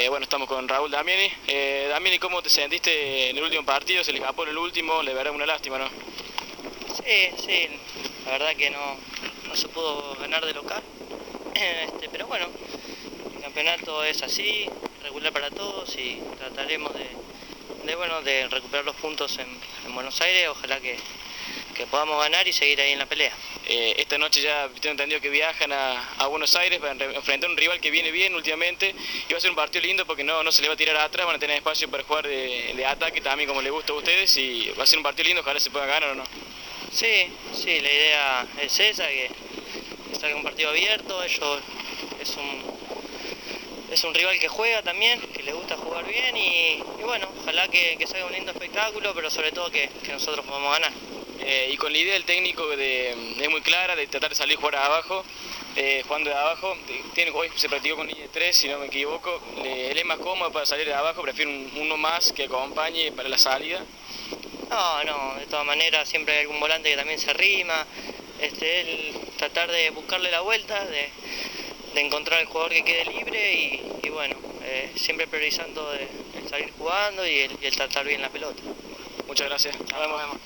Bueno, estamos con Raúl Damiani. Damiani, ¿cómo te sentiste en el último partido? Se le escapó en el último, la verdad una lástima, ¿no? Sí, la verdad que no se pudo ganar de local, pero bueno, el campeonato es así, regular para todos y trataremos de recuperar los puntos en Buenos Aires, ojalá que podamos ganar y seguir ahí en la pelea. Esta noche ya tengo entendido que viajan a Buenos Aires para enfrentar a un rival que viene bien últimamente y va a ser un partido lindo porque no se le va a tirar atrás, van a tener espacio para jugar de ataque también como les gusta a ustedes y va a ser un partido lindo, ojalá se pueda ganar o no. Sí, la idea es esa, que salga un partido abierto, es un rival que juega también, que le gusta jugar bien y bueno, ojalá que salga un lindo espectáculo, pero sobre todo que nosotros podamos ganar. Y con la idea del técnico es muy clara, de tratar de salir a jugar abajo, jugando de abajo, hoy se practicó con línea de 3, si no me equivoco, él es más cómodo para salir de abajo, prefiere uno más que acompañe para la salida. No, de todas maneras siempre hay algún volante que también se arrima, él tratar de buscarle la vuelta, de encontrar el jugador que quede libre y bueno, siempre priorizando el salir jugando y el tratar bien la pelota. Muchas gracias. Nos vemos.